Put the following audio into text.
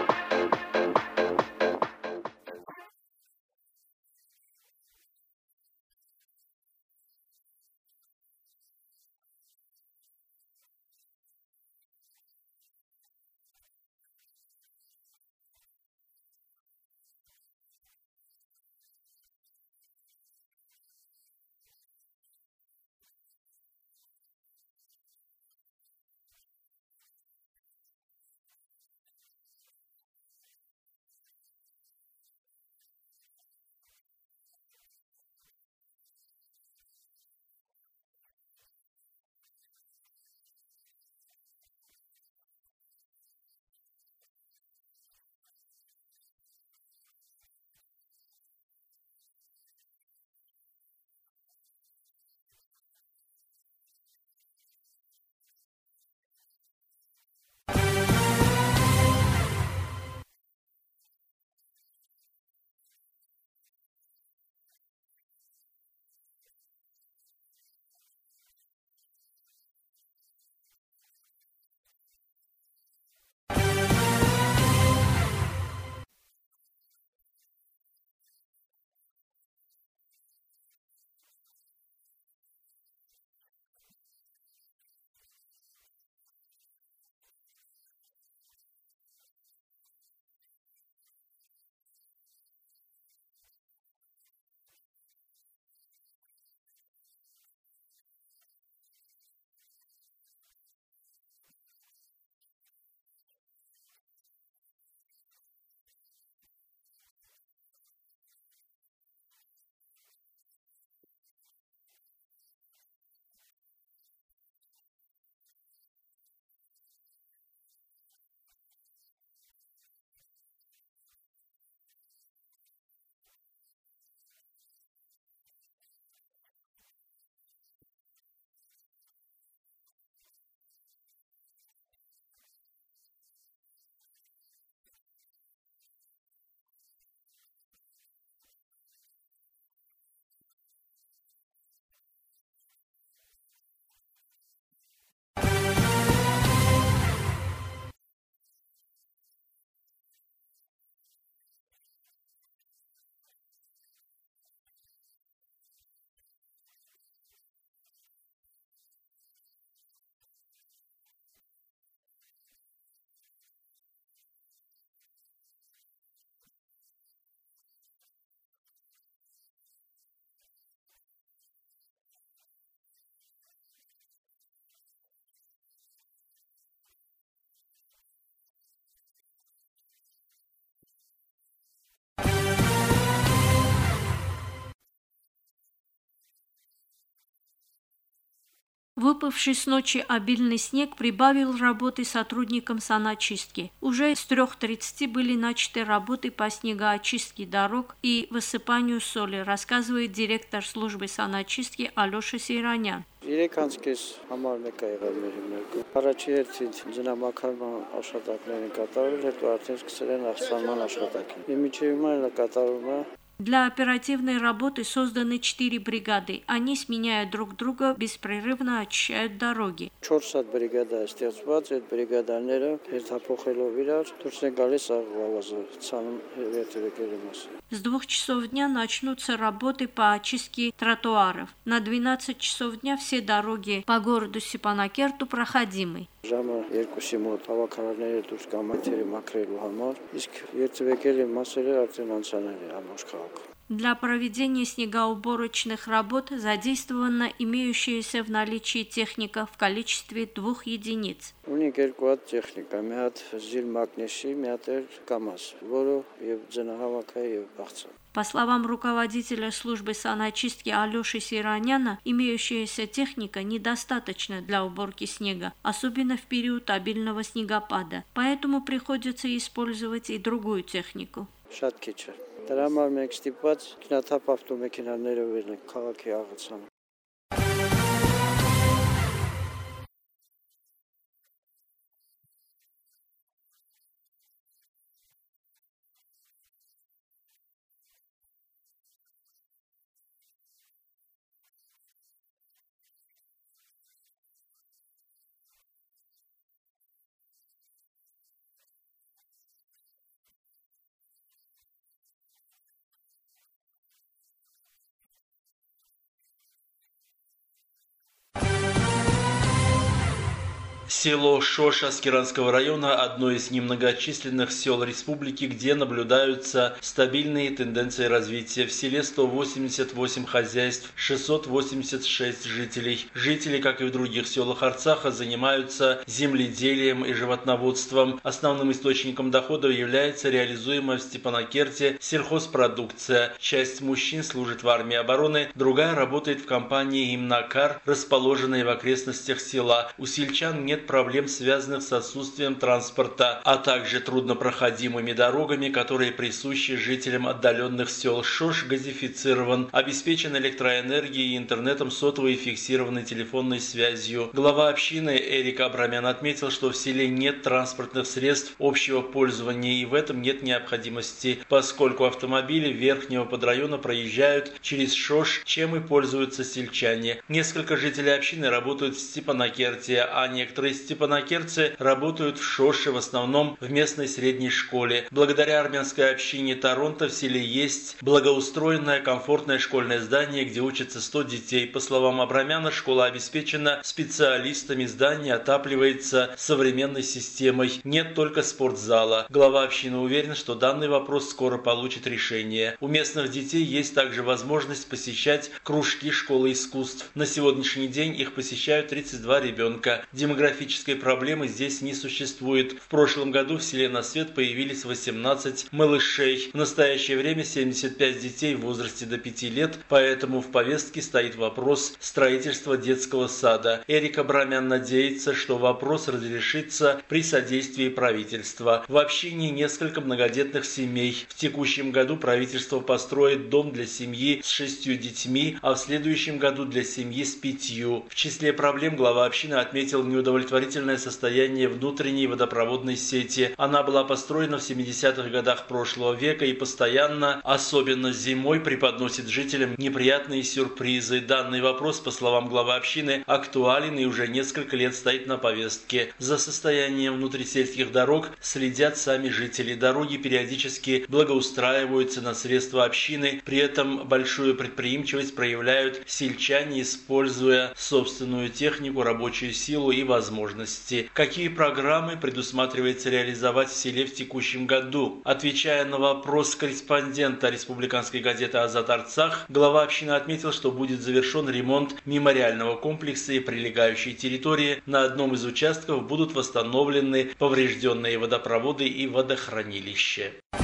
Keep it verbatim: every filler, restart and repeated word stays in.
Выпавший с ночи обильный снег прибавил работы сотрудникам саночистки. Уже с трех тридцати были начаты работы по снегоочистке дорог и высыпанию соли, рассказывает директор службы саночистки Алеша Сейранян. Երեքանցքես համար մեկ է եղել մեր հիմնարկում։ Առաջի հերթին ձնամաքարման աշխատանքներ են կատարվել, հետո արդեն սկսել են աղսանման աշխատանքին։ Մինչև հիմա էլ կատարվում է։ Для оперативной работы созданы четыре бригады. Они, сменяя друг друга, беспрерывно очищают дороги. չորս հատ բրիգադա է ստեղծված, այդ բրիգադաները հերթափոխելով իրար դուրս են գալիս աղվավազը ցանում երթևեկերի մասը։ С двух часов дня начнутся работы по очистке тротуаров. На двенадцать часов дня все дороги по городу Степанакерту проходимы. Ժամը երկուսի մոտ հավաքարարները դուրս գան մայթերի մաքրելու համար, իսկ երթևեկերի մասերը արդեն անցանել է ամբողջ քաղաքում։ Для проведения снегоуборочных работ задействована имеющаяся в наличии техника в количестве двух единиц. Ունենք երկու հատ տեխնիկա, մի հատ զիլ մագնեսի, մի հատ էլ կամազ, որը եւ ձնահավաք է եւ բաղց։ По словам руководителя службы саночистки Алеши Сейраняна, имеющаяся техника недостаточна для уборки снега, особенно в период обильного снегопада, поэтому приходится использовать и другую технику. Շատ քիչ է։ Դրա համար մենք ստիպված քնաթափ ավտոմեքենաներով ենք քաղաքի աղացանում։ Село Шош Аскеранского района – одно из немногочисленных сел республики, где наблюдаются стабильные тенденции развития. В селе сто восемьдесят восемь хозяйств, шестьсот восемьдесят шесть жителей. Жители, как и в других селах Арцаха, занимаются земледелием и животноводством. Основным источником дохода является реализуемая в Степанакерте сельхозпродукция. Часть мужчин служит в армии обороны, другая работает в компании «Имнакар», расположенной в окрестностях села. У сельчан нет проблем, связанных с отсутствием транспорта, а также труднопроходимыми дорогами, которые присущи жителям отдаленных сел. Шош газифицирован, обеспечен электроэнергией и интернетом, сотовой и фиксированной телефонной связью. Глава общины Эрик Абрамян отметил, что в селе нет транспортных средств общего пользования, и в этом нет необходимости, поскольку автомобили верхнего подрайона проезжают через Шош, чем и пользуются сельчане. Несколько жителей общины работают в Степанакерте, а некоторые степанакерцы работают в Шоше, в основном в местной средней школе. Благодаря армянской общине Торонто в селе есть благоустроенное, комфортное школьное здание, где учатся сто детей. По словам Абрамяна, школа обеспечена специалистами, здание отапливается современной системой. Нет только спортзала. Глава общины уверен, что данный вопрос скоро получит решение. У местных детей есть также возможность посещать кружки школы искусств. На сегодняшний день их посещают тридцать два ребенка. Демографической проблемы здесь не существует. В прошлом году в селе на свет появились восемнадцать малышей. В настоящее время семьдесят пять детей в возрасте до пяти лет, поэтому в повестке стоит вопрос строительства детского сада. Эрик Абрамян надеется, что вопрос разрешится при содействии правительства. В общине несколько многодетных семей. В текущем году правительство построит дом для семьи с шестью детьми, а в следующем году для семьи с пятью. В числе проблем глава общины отметил неудовлетворительное состояние внутренней водопроводной сети. Она была построена в семидесятых годах прошлого века и постоянно, особенно зимой, преподносит жителям неприятные сюрпризы. Данный вопрос, по словам главы общины, актуален и уже несколько лет стоит на повестке. За состоянием внутрисельских дорог следят сами жители. Дороги периодически благоустраиваются на средства общины, при этом большую предприимчивость проявляют сельчане, используя собственную технику, рабочую силу и возможности. Какие программы предусматривается реализовать в селе в текущем году? Отвечая на вопрос корреспондента республиканской газеты «Азат Арцах», глава общины отметил, что будет завершен ремонт мемориального комплекса и прилегающей территории. На одном из участков будут восстановлены поврежденные водопроводы и водохранилища.